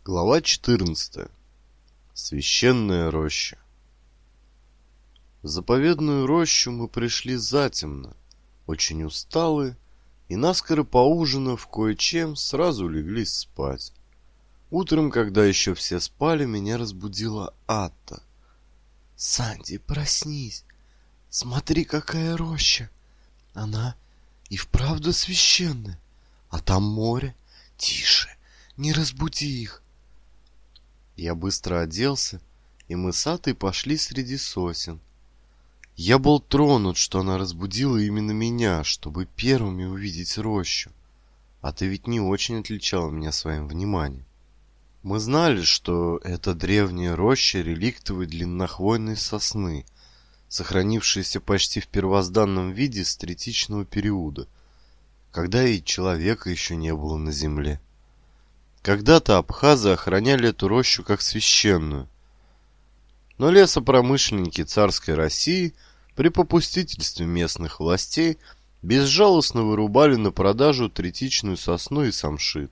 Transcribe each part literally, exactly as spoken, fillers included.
Глава четырнадцатая. Священная роща. В заповедную рощу мы пришли затемно, очень усталые, и наскоро поужинав кое-чем, сразу леглись спать. Утром, когда еще все спали, меня разбудила Атта. «Санди, проснись! Смотри, какая роща! Она и вправду священная, а там море. Тише, не разбуди их!» Я быстро оделся, и мы с Атой пошли среди сосен. Я был тронут, что она разбудила именно меня, чтобы первыми увидеть рощу. А ты ведь не очень отличала меня своим вниманием. Мы знали, что это древняя роща реликтовой длиннохвойной сосны, сохранившаяся почти в первозданном виде с третичного периода, когда и человека еще не было на земле. Когда-то абхазы охраняли эту рощу как священную. Но лесопромышленники царской России при попустительстве местных властей безжалостно вырубали на продажу третичную сосну и самшит.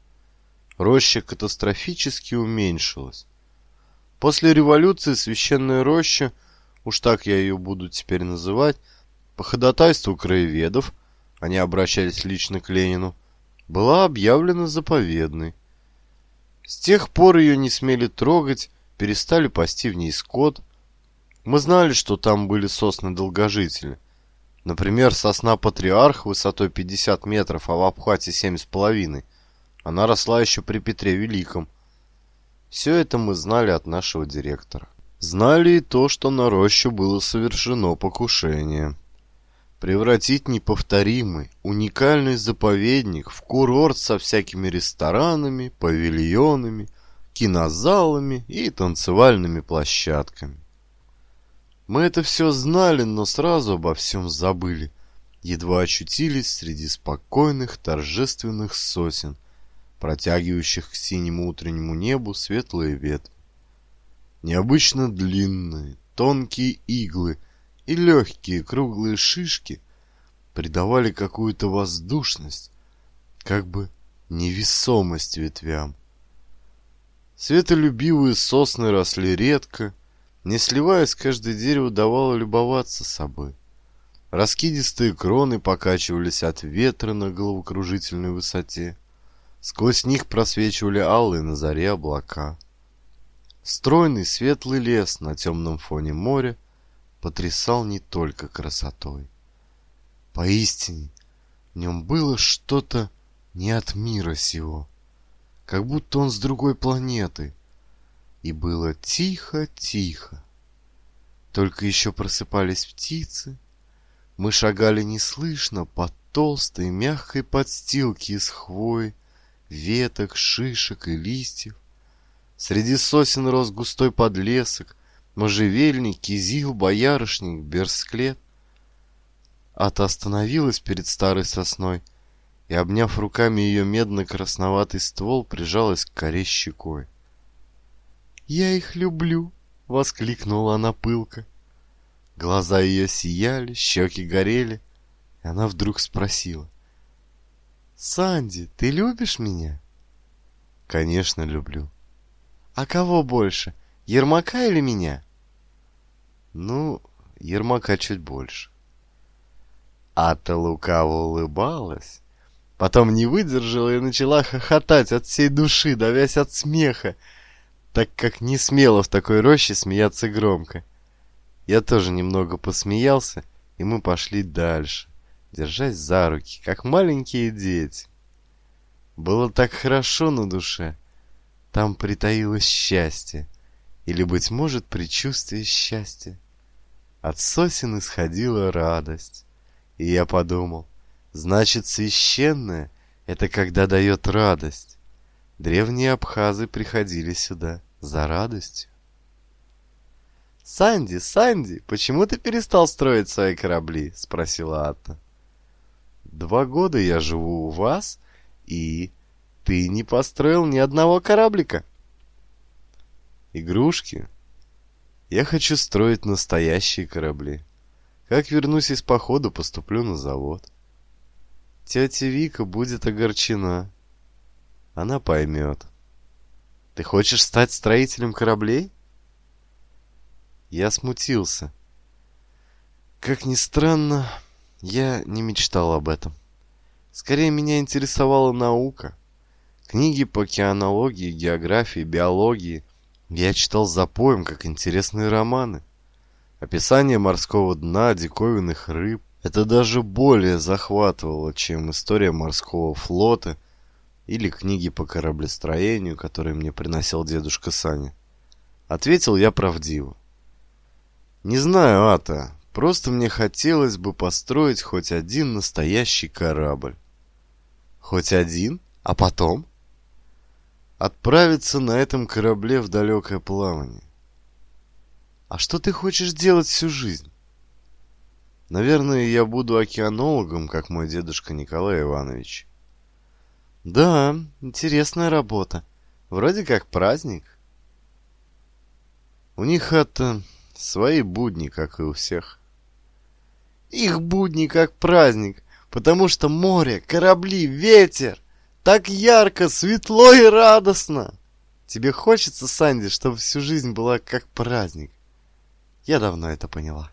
Роща катастрофически уменьшилась. После революции священная роща, уж так я ее буду теперь называть, по ходатайству краеведов, они обращались лично к Ленину, была объявлена заповедной. С тех пор ее не смели трогать, перестали пасти в ней скот. Мы знали, что там были сосны-долгожители. Например, сосна-патриарх высотой пятьдесят метров, а в обхвате семь с половиной. Она росла еще при Петре Великом. Все это мы знали от нашего директора. Знали и то, что на рощу было совершено покушение. Превратить неповторимый, уникальный заповедник в курорт со всякими ресторанами, павильонами, кинозалами и танцевальными площадками. Мы это все знали, но сразу обо всем забыли, едва очутились среди спокойных торжественных сосен, протягивающих к синему утреннему небу светлые ветви. Необычно длинные, тонкие иглы и легкие круглые шишки придавали какую-то воздушность, как бы невесомость ветвям. Светолюбивые сосны росли редко, не сливаясь, каждое дерево давало любоваться собой. Раскидистые кроны покачивались от ветра на головокружительной высоте. Сквозь них просвечивали алые на заре облака. Стройный светлый лес на темном фоне моря потрясал не только красотой. Поистине, в нем было что-то не от мира сего, как будто он с другой планеты. И было тихо-тихо. Только еще просыпались птицы. Мы шагали неслышно по толстой мягкой подстилке из хвои, веток, шишек и листьев. Среди сосен рос густой подлесок, можжевельник, кизил, боярышник, берсклет. Ата остановилась перед старой сосной и, обняв руками ее медно-красноватый ствол, прижалась к коре щекой. «Я их люблю!» — воскликнула она пылко. Глаза ее сияли, щеки горели, и она вдруг спросила: «Санди, ты любишь меня?» «Конечно, люблю». «А кого больше, Ермака или меня?» «Ну, Ермака чуть больше». Ата лукаво улыбалась, потом не выдержала и начала хохотать от всей души, давясь от смеха, так как не смела в такой роще смеяться громко. Я тоже немного посмеялся, и мы пошли дальше, держась за руки, как маленькие дети. Было так хорошо на душе. Там притаилось счастье, или, быть может, предчувствие счастья. От сосен исходила радость, и я подумал, значит, священное — это когда дает радость. Древние абхазы приходили сюда за радостью. «Санди, Санди, почему ты перестал строить свои корабли?» — спросила Атта. «Два года я живу у вас, и ты не построил ни одного кораблика». «Игрушки? Я хочу строить настоящие корабли. Как вернусь из похода, поступлю на завод. Тетя Вика будет огорчена. Она поймет». Ты хочешь стать строителем кораблей? Я смутился. Как ни странно, я не мечтал об этом. Скорее, меня интересовала наука. Книги по океанологии, географии, биологии я читал запоем, как интересные романы. Описание морского дна, диковинных рыб — это даже более захватывало, чем история морского флота или книги по кораблестроению, которые мне приносил дедушка Саня. Ответил я правдиво. Не знаю, Ата, просто мне хотелось бы построить хоть один настоящий корабль. Хоть один? А потом? Отправиться на этом корабле в далекое плавание. А что ты хочешь делать всю жизнь? Наверное, я буду океанологом, как мой дедушка Николай Иванович. Да, интересная работа. Вроде как праздник. У них это свои будни, как и у всех. Их будни как праздник, потому что море, корабли, ветер. Так ярко, светло и радостно. Тебе хочется, Санди, чтобы всю жизнь была как праздник? Я давно это поняла.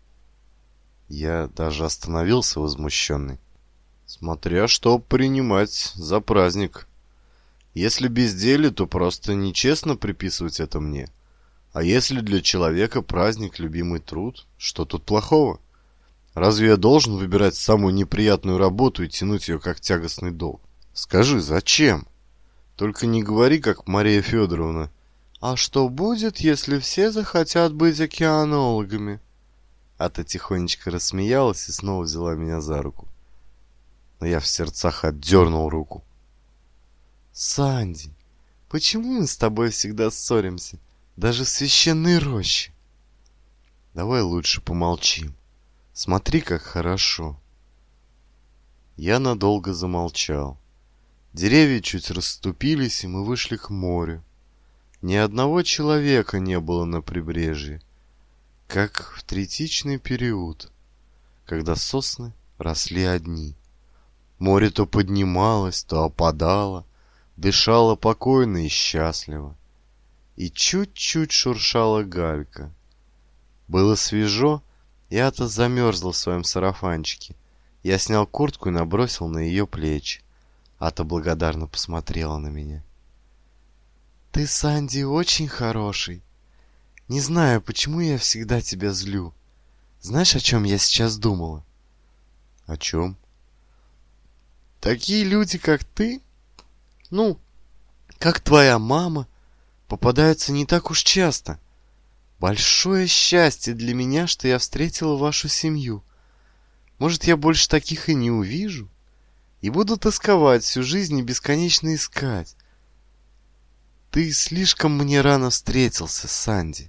Я даже остановился возмущенный. Смотря что принимать за праздник. Если безделье, то просто нечестно приписывать это мне. А если для человека праздник — любимый труд, что тут плохого? Разве я должен выбирать самую неприятную работу и тянуть ее как тягостный долг? Скажи, зачем? Только не говори, как Мария Федоровна. А что будет, если все захотят быть океанологами? Ата тихонечко рассмеялась и снова взяла меня за руку. Но я в сердцах отдернул руку. Санди, почему мы с тобой всегда ссоримся? Даже в священной роще. Давай лучше помолчим. Смотри, как хорошо. Я надолго замолчал. Деревья чуть расступились, и мы вышли к морю. Ни одного человека не было на прибрежье, как в третичный период, когда сосны росли одни. Море то поднималось, то опадало, дышало покойно и счастливо. И чуть-чуть шуршала галька. Было свежо, и Ата замерзла в своем сарафанчике. Я снял куртку и набросил на ее плечи. Ата благодарно посмотрела на меня. Ты, Санди, очень хороший. Не знаю, почему я всегда тебя злю. Знаешь, о чем я сейчас думала? О чем? Такие люди, как ты, ну, как твоя мама, попадаются не так уж часто. Большое счастье для меня, что я встретила вашу семью. Может, я больше таких и не увижу, и буду тосковать всю жизнь и бесконечно искать. Ты слишком мне рано встретился, Санди.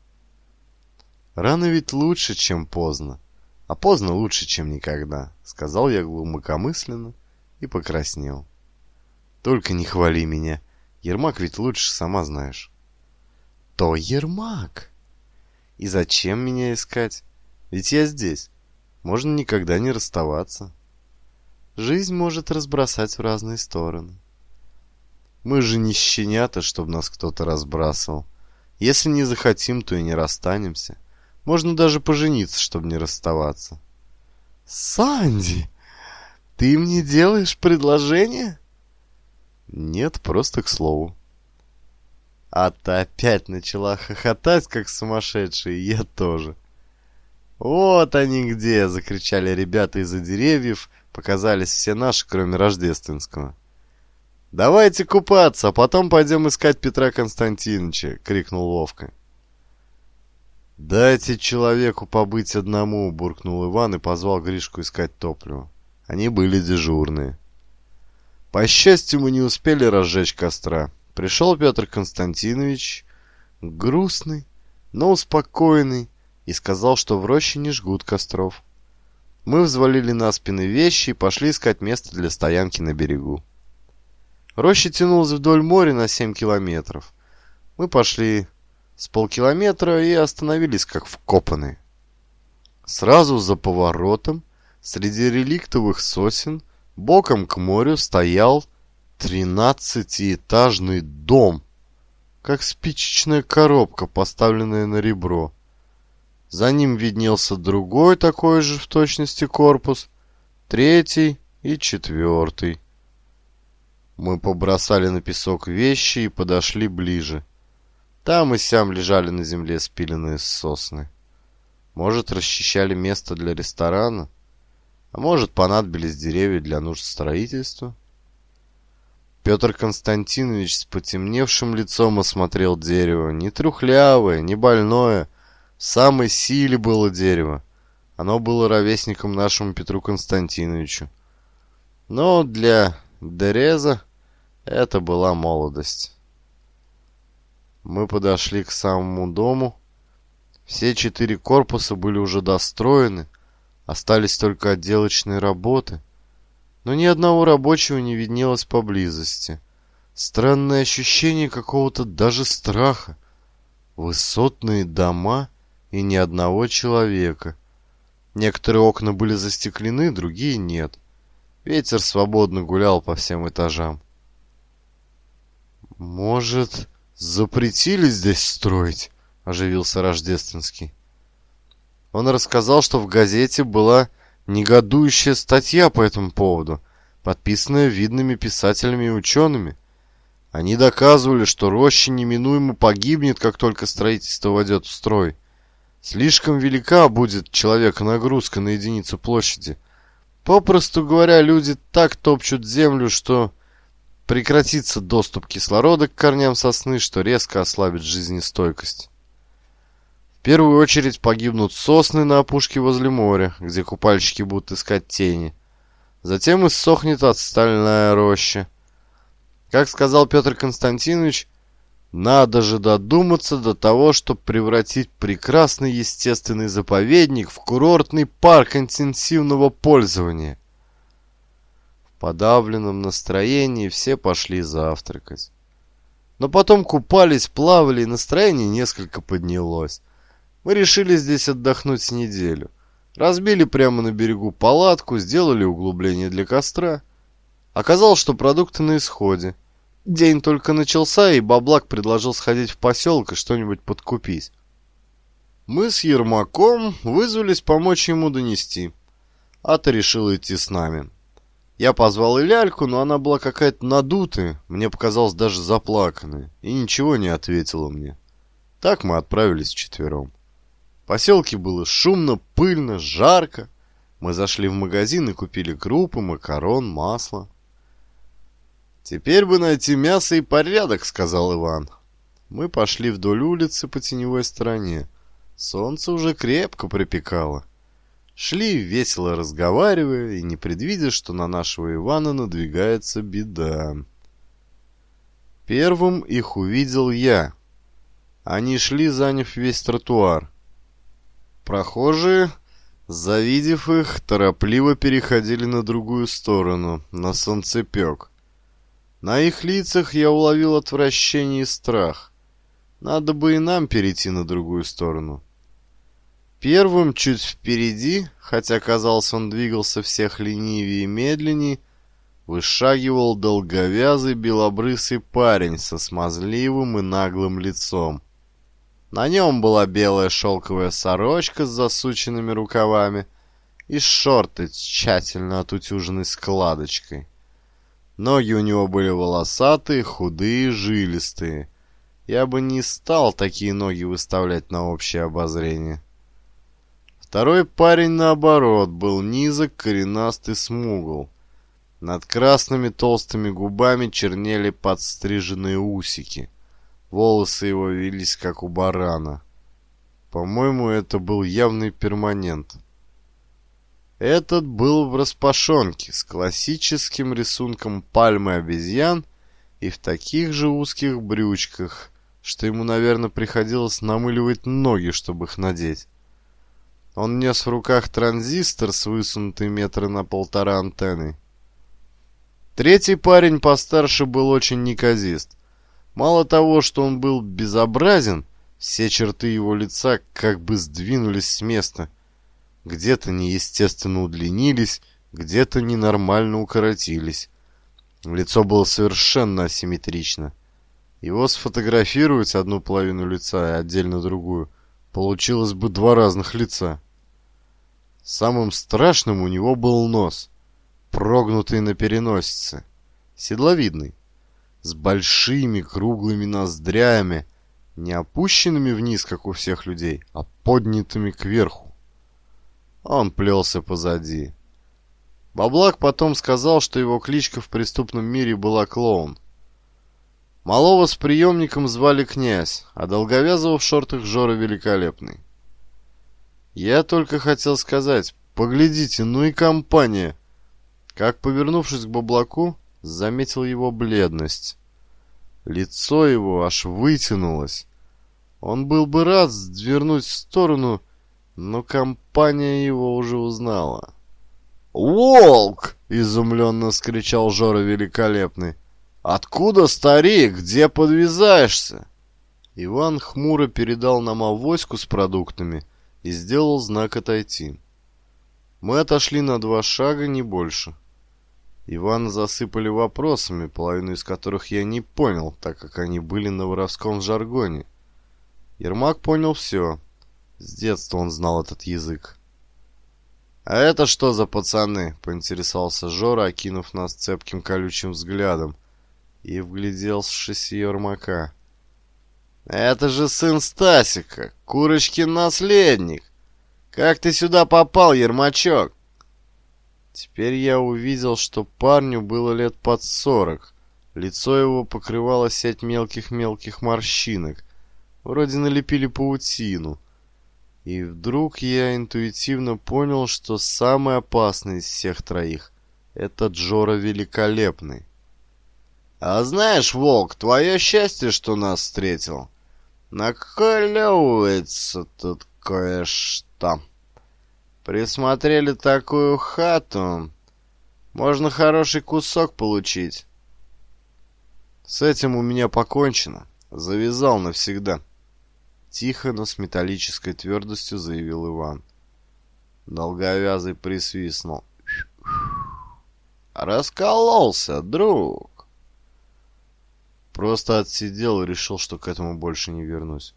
Рано ведь лучше, чем поздно, а поздно лучше, чем никогда, сказал я глубокомысленно и покраснел. Только не хвали меня. Ермак ведь лучше, сама знаешь. То Ермак. И зачем меня искать? Ведь я здесь. Можно никогда не расставаться. Жизнь может разбросать в разные стороны. Мы же не щенята, чтобы нас кто-то разбрасывал. Если не захотим, то и не расстанемся. Можно даже пожениться, чтобы не расставаться. Санди, ты мне делаешь предложение? Нет, просто к слову. А ты опять начала хохотать, как сумасшедшая, и я тоже. Вот они где! Закричали ребята из-за деревьев. Показались все наши, кроме рождественского. Давайте купаться, а потом пойдем искать Петра Константиновича, крикнул Вовка. Дайте человеку побыть одному, буркнул Иван и позвал Гришку искать топливо. Они были дежурные. По счастью, мы не успели разжечь костра. Пришел Петр Константинович, грустный, но успокоенный, и сказал, что в роще не жгут костров. Мы взвалили на спины вещи и пошли искать место для стоянки на берегу. Роща тянулась вдоль моря на семь километров. Мы пошли с полкилометра и остановились как вкопанные. Сразу за поворотом, среди реликтовых сосен, боком к морю стоял тринадцатиэтажный дом как спичечная коробка, поставленная на ребро. За ним виднелся другой такой же в точности корпус, третий и четвертый. Мы побросали на песок вещи и подошли ближе. Там и сям лежали на земле спиленные сосны. Может, расчищали место для ресторана, а может, понадобились деревья для нужд строительства. Петр Константинович с потемневшим лицом осмотрел дерево. Не трухлявое, не больное, в самой силе было дерево. Оно было ровесником нашему Петру Константиновичу. Но для Дереза это была молодость. Мы подошли к самому дому. Все четыре корпуса были уже достроены, остались только отделочные работы. Но ни одного рабочего не виднелось поблизости. Странное ощущение какого-то даже страха. Высотные дома и ни одного человека. Некоторые окна были застеклены, другие нет. Ветер свободно гулял по всем этажам. «Может, запретили здесь строить?» — оживился Рождественский. Он рассказал, что в газете была негодующая статья по этому поводу, подписанная видными писателями и учеными. Они доказывали, что роща неминуемо погибнет, как только строительство войдет в строй. Слишком велика будет человека нагрузка на единицу площади. Попросту говоря, люди так топчут землю, что прекратится доступ кислорода к корням сосны, что резко ослабит жизнестойкость. В первую очередь погибнут сосны на опушке возле моря, где купальщики будут искать тени. Затем иссохнет остальная роща. Как сказал Петр Константинович, надо же додуматься до того, чтобы превратить прекрасный естественный заповедник в курортный парк интенсивного пользования. В подавленном настроении все пошли завтракать. Но потом купались, плавали, и настроение несколько поднялось. Мы решили здесь отдохнуть с неделю. Разбили прямо на берегу палатку, сделали углубление для костра. Оказалось, что продукты на исходе. День только начался, и Баблак предложил сходить в поселок и что-нибудь подкупить. Мы с Ермаком вызвались помочь ему донести. Ата решила идти с нами. Я позвал и Ляльку, но она была какая-то надутая, мне показалось даже заплаканная, и ничего не ответила мне. Так мы отправились вчетвером. В поселке было шумно, пыльно, жарко. Мы зашли в магазин и купили крупы, макарон, масло. «Теперь бы найти мясо и порядок», — сказал Иван. Мы пошли вдоль улицы по теневой стороне. Солнце уже крепко припекало. Шли, весело разговаривая, и не предвидя, что на нашего Ивана надвигается беда. Первым их увидел я. Они шли, заняв весь тротуар. Прохожие, завидев их, торопливо переходили на другую сторону, на солнцепек. На их лицах я уловил отвращение и страх. Надо бы и нам перейти на другую сторону. Первым, чуть впереди, хотя, казалось, он двигался всех ленивее и медленней, вышагивал долговязый белобрысый парень со смазливым и наглым лицом. На нем была белая шелковая сорочка с засученными рукавами и шорты с тщательно отутюженной складочкой. Ноги у него были волосатые, худые, жилистые. Я бы не стал такие ноги выставлять на общее обозрение. Второй парень, наоборот, был низок, коренастый, смугл. Над красными толстыми губами чернели подстриженные усики. Волосы его вились, как у барана. По-моему, это был явный перманент. Этот был в распашонке, с классическим рисунком пальмы обезьян и в таких же узких брючках, что ему, наверное, приходилось намыливать ноги, чтобы их надеть. Он нес в руках транзистор с высунутой метра на полтора антенной. Третий парень постарше был очень неказист. Мало того, что он был безобразен, все черты его лица как бы сдвинулись с места. Где-то неестественно удлинились, где-то ненормально укоротились. Лицо было совершенно асимметрично. Его сфотографировать одну половину лица и отдельно другую, получилось бы два разных лица. Самым страшным у него был нос, прогнутый на переносице, седловидный, с большими круглыми ноздрями, не опущенными вниз, как у всех людей, а поднятыми кверху. Он плелся позади. Баблак потом сказал, что его кличка в преступном мире была Клоун. Малого с приемником звали Князь, а долговязого в шортах Жора Великолепный. Я только хотел сказать, поглядите, ну и компания. Как, повернувшись к Баблаку, заметил его бледность. Лицо его аж вытянулось. Он был бы рад сдвернуть в сторону, но компания его уже узнала. «Волк!» — изумленно вскричал Жора Великолепный. «Откуда, старик? Где подвязаешься?» Иван хмуро передал нам авоську с продуктами и сделал знак отойти. Мы отошли на два шага, не больше. Ивана засыпали вопросами, половину из которых я не понял, так как они были на воровском жаргоне. Ермак понял все. С детства он знал этот язык. «А это что за пацаны?» — поинтересовался Жора, окинув нас цепким колючим взглядом и вгляделся в Ермака. «Это же сын Стасика, Курочкин наследник! Как ты сюда попал, Ермачок?» Теперь я увидел, что парню было лет под сорок. Лицо его покрывало сеть мелких-мелких морщинок. Вроде налепили паутину. И вдруг я интуитивно понял, что самый опасный из всех троих — это Жора Великолепный. «А знаешь, Волк, твое счастье, что нас встретил. Наколевывается тут кое-что. Присмотрели такую хату. Можно хороший кусок получить». «С этим у меня покончено. Завязал навсегда», — тихо, но с металлической твердостью заявил Иван. Долговязый присвистнул. «Раскололся, друг». Просто отсидел и решил, что к этому больше не вернусь.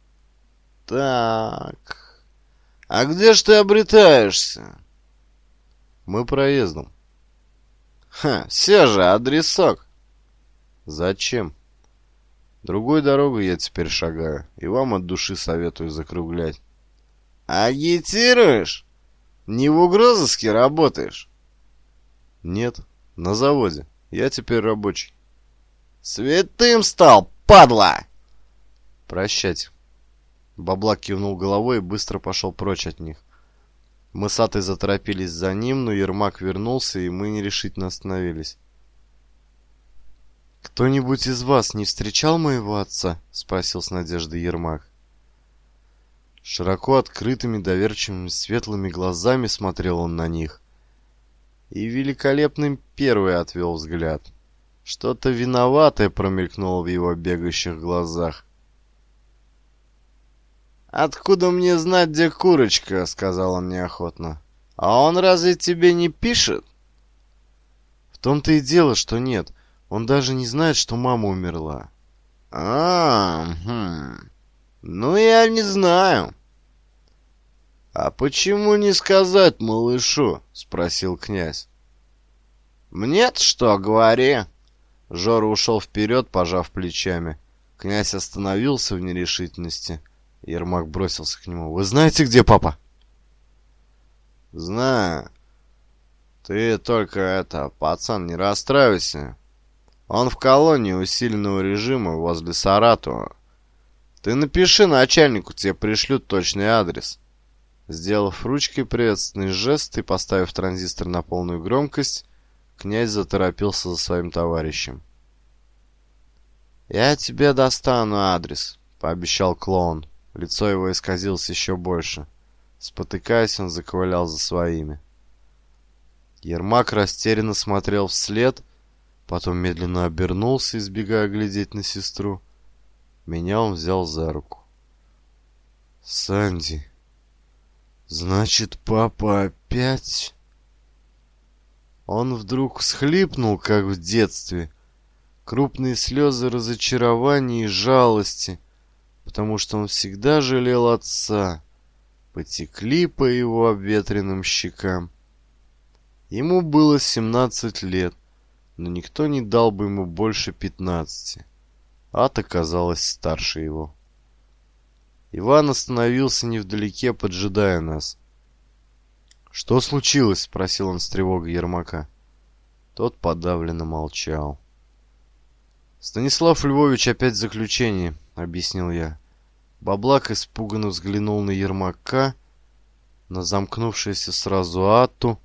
«Так, а где ж ты обретаешься?» «Мы проездом». «Ха, все же, адресок». «Зачем? Другой дорогой я теперь шагаю, и вам от души советую закруглять». «Агитируешь? Не в угрозыске работаешь?» «Нет, на заводе. Я теперь рабочий». «Святым стал, падла!» «Прощайте». Баблак кивнул головой и быстро пошел прочь от них. Мы с Атой заторопились за ним, но Ермак вернулся, и мы нерешительно остановились. «Кто-нибудь из вас не встречал моего отца?» — спросил с надеждой Ермак. Широко открытыми, доверчивыми, светлыми глазами смотрел он на них. И Великолепным первый отвел взгляд. Что-то виноватое промелькнуло в его бегающих глазах. «Откуда мне знать, где Курочка?» — сказал он неохотно. «А он разве тебе не пишет?» «В том-то и дело, что нет. Он даже не знает, что мама умерла». «А, хм. Ну, я не знаю». «А почему не сказать малышу?» — спросил князь. «Мне-то что, говори». Жора ушел вперед, пожав плечами. Князь остановился в нерешительности. Ермак бросился к нему. «Вы знаете, где папа?» «Знаю. Ты только это, пацан, не расстраивайся. Он в колонии усиленного режима возле Саратова. Ты напиши начальнику, тебе пришлют точный адрес». Сделав ручкой приветственный жест и поставив транзистор на полную громкость, князь заторопился за своим товарищем. «Я тебе достану адрес», — пообещал клоун. Лицо его исказилось еще больше. Спотыкаясь, он заковылял за своими. Ермак растерянно смотрел вслед, потом медленно обернулся, избегая глядеть на сестру. Меня он взял за руку. «Санди, значит, папа опять...» Он вдруг всхлипнул, как в детстве, крупные слезы разочарования и жалости, потому что он всегда жалел отца, потекли по его обветренным щекам. Ему было семнадцать лет, но никто не дал бы ему больше пятнадцати. Ата казалась старше его. Иван остановился невдалеке, поджидая нас. «Что случилось?» — спросил он с тревогой Ермака. Тот подавленно молчал. «Станислав Львович опять в заключении», — объяснил я. Баблак испуганно взглянул на Ермака, на замкнувшуюся сразу Атту.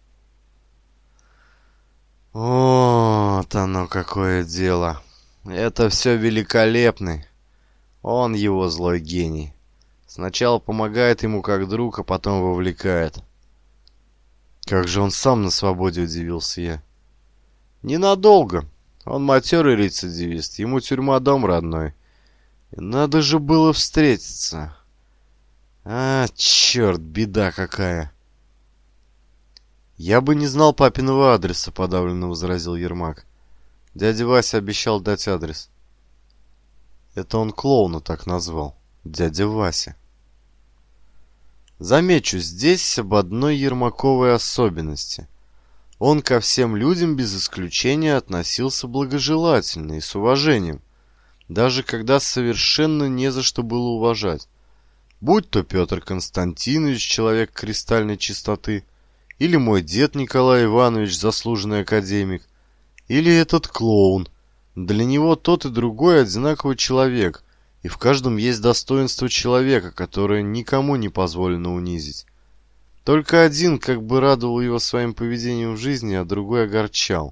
«Вот оно какое дело! Это все великолепный. Он его злой гений. Сначала помогает ему как друг, а потом вовлекает». «Как же он сам на свободе?» — удивился я. «Ненадолго. Он матерый рецидивист. Ему тюрьма дом родной. И надо же было встретиться. А, черт, беда какая!» «Я бы не знал папиного адреса», — подавленно возразил Ермак. «Дядя Вася обещал дать адрес». Это он клоуна так назвал. Дядя Вася. Замечу здесь об одной Ермаковой особенности. Он ко всем людям без исключения относился благожелательно и с уважением, даже когда совершенно не за что было уважать. Будь то Петр Константинович, человек кристальной чистоты, или мой дед Николай Иванович, заслуженный академик, или этот клоун. Для него тот и другой одинаковый человек, и в каждом есть достоинство человека, которое никому не позволено унизить. Только один как бы радовал его своим поведением в жизни, а другой огорчал.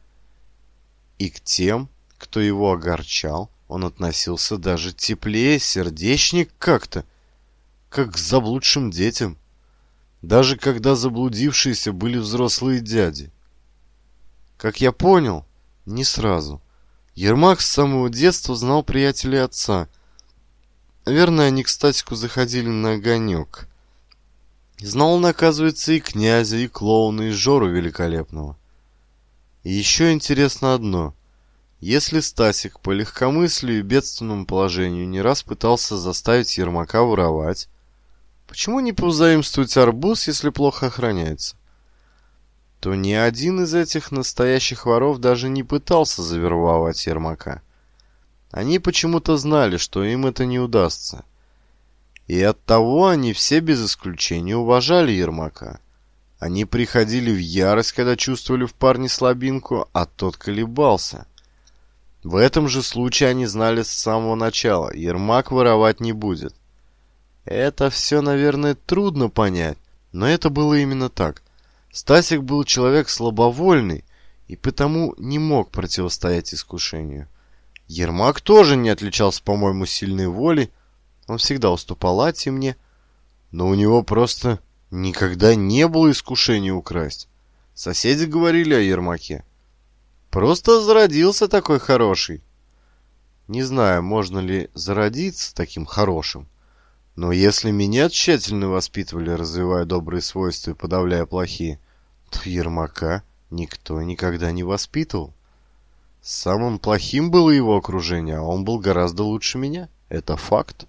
И к тем, кто его огорчал, он относился даже теплее, сердечнее как-то, как к заблудшим детям. Даже когда заблудившиеся были взрослые дяди. Как я понял, не сразу. Ермак с самого детства знал приятелей отца. Наверное, они к Стасику заходили на огонек. Знал он, оказывается, и князя, и клоуна, и Жору Великолепного. И еще интересно одно. Если Стасик по легкомыслию и бедственному положению не раз пытался заставить Ермака воровать, почему не позаимствовать арбуз, если плохо охраняется? То ни один из этих настоящих воров даже не пытался завербовать Ермака. Они почему-то знали, что им это не удастся. И оттого они все без исключения уважали Ермака. Они приходили в ярость, когда чувствовали в парне слабинку, а тот колебался. В этом же случае они знали с самого начала: Ермак воровать не будет. Это все, наверное, трудно понять, но это было именно так. Стасик был человек слабовольный и потому не мог противостоять искушению. Ермак тоже не отличался, по-моему, сильной волей. Он всегда уступал Ате и мне, но у него просто никогда не было искушения украсть. Соседи говорили о Ермаке. Просто зародился такой хороший. Не знаю, можно ли зародиться таким хорошим, но если меня тщательно воспитывали, развивая добрые свойства и подавляя плохие, то Ермака никто никогда не воспитывал. Самым плохим было его окружение, а он был гораздо лучше меня. Это факт.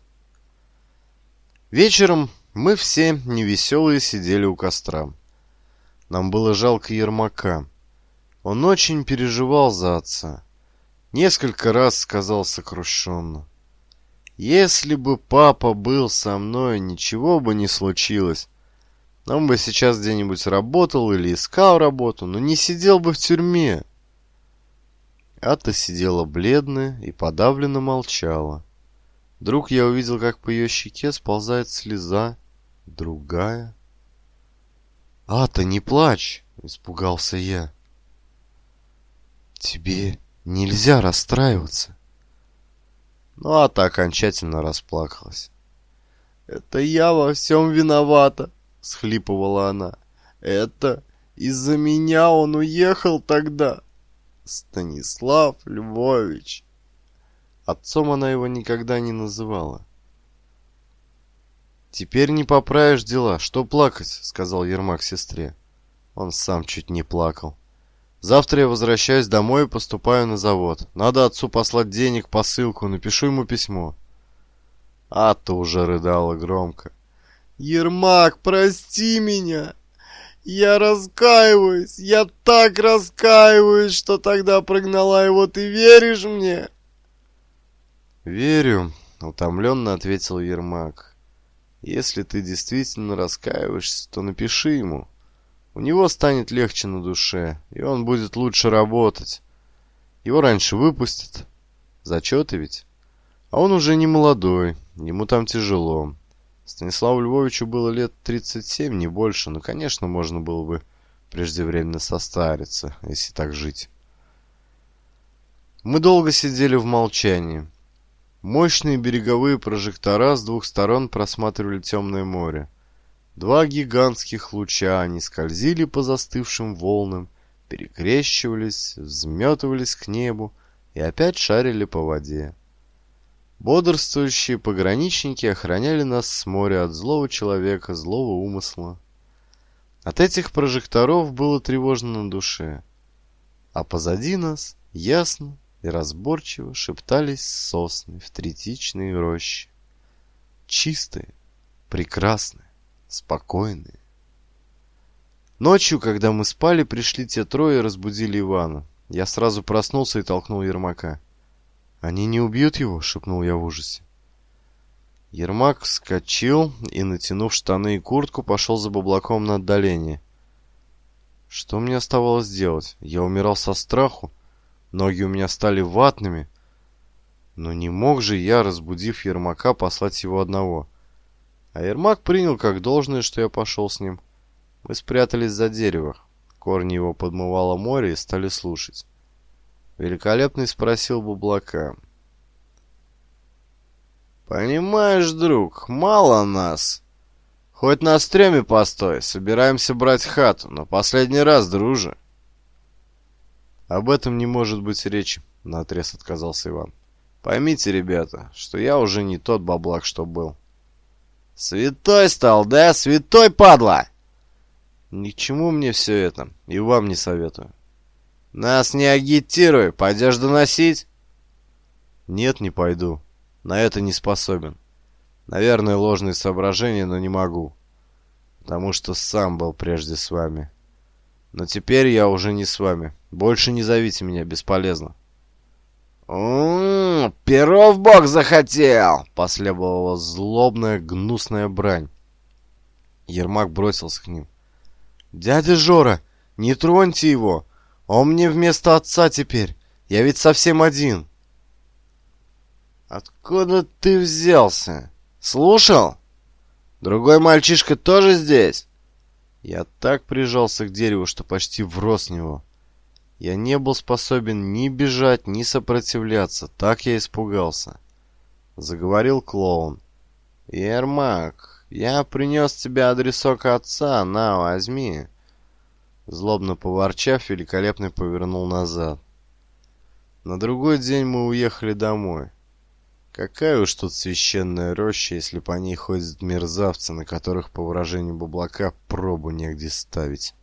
Вечером мы все невеселые сидели у костра. Нам было жалко Ермака. Он очень переживал за отца. Несколько раз сказал сокрушенно: «Если бы папа был со мной, ничего бы не случилось. Он бы сейчас где-нибудь работал или искал работу, но не сидел бы в тюрьме». Ата сидела бледная и подавленно молчала. Вдруг я увидел, как по ее щеке сползает слеза, другая. «Ата, не плачь!» — испугался я. «Тебе нельзя расстраиваться». Но Ата окончательно расплакалась. «Это я во всем виновата!» — схлипывала она. «Это из-за меня он уехал тогда, Станислав Львович». Отцом она его никогда не называла. «Теперь не поправишь дела. Что плакать?» — сказал Ермак сестре. Он сам чуть не плакал. Завтра я возвращаюсь домой и поступаю на завод. Надо отцу послать денег, посылку, напишу ему письмо». Ата уже рыдала громко. «Ермак, прости меня! Я раскаиваюсь! Я так раскаиваюсь, что тогда прогнала его! Ты веришь мне?» «Верю», — утомленно ответил Ермак. «Если ты действительно раскаиваешься, то напиши ему. У него станет легче на душе, и он будет лучше работать. Его раньше выпустят. Зачеты ведь. А он уже не молодой, ему там тяжело. Станиславу Львовичу было лет тридцать семь, не больше, но, конечно, можно было бы преждевременно состариться, если так жить». Мы долго сидели в молчании. Мощные береговые прожектора с двух сторон просматривали темное море. Два гигантских луча, они скользили по застывшим волнам, перекрещивались, взметывались к небу и опять шарили по воде. Бодрствующие пограничники охраняли нас с моря от злого человека, злого умысла. От этих прожекторов было тревожно на душе, а позади нас ясно и разборчиво шептались сосны в третичной роще. Чистые, прекрасные, спокойные. Ночью, когда мы спали, пришли те трое и разбудили Ивана. Я сразу проснулся и толкнул Ермака. «Они не убьют его?» — шепнул я в ужасе. Ермак вскочил и, натянув штаны и куртку, пошел за Баблаком на отдаление. Что мне оставалось делать? Я умирал со страху. Ноги у меня стали ватными. Но не мог же я, разбудив Ермака, послать его одного. А Ермак принял как должное, что я пошел с ним. Мы спрятались за дерево. Корни его подмывало море и стали слушать. Великолепный спросил Баблака. «Понимаешь, друг, мало нас. Хоть на стреме постой, собираемся брать хату, но последний раз, друже». «Об этом не может быть речи», — наотрез отказался Иван. «Поймите, ребята, что я уже не тот Баблак, что был». «Святой стал, да? Святой, падла!» «Ни к чему мне все это, и вам не советую». «Нас не агитируй, пойдешь доносить?» «Нет, не пойду. На это не способен. Наверное, ложные соображения, но не могу. Потому что сам был прежде с вами. Но теперь я уже не с вами. Больше не зовите меня, бесполезно». «М-м, перо в бок захотел!» — последовала злобная, гнусная брань. Ермак бросился к ним. «Дядя Жора, не троньте его! Он мне вместо отца теперь! Я ведь совсем один!» «Откуда ты взялся? Слушал? Другой мальчишка тоже здесь?» Я так прижался к дереву, что почти врос в него. Я не был способен ни бежать, ни сопротивляться. Так я испугался. Заговорил клоун. «Ермак, я принес тебе адресок отца. На, возьми». Злобно поворчав, Великолепный повернул назад. На другой день мы уехали домой. Какая уж тут священная роща, если по ней ходят мерзавцы, на которых, по выражению Баблака, пробу негде ставить.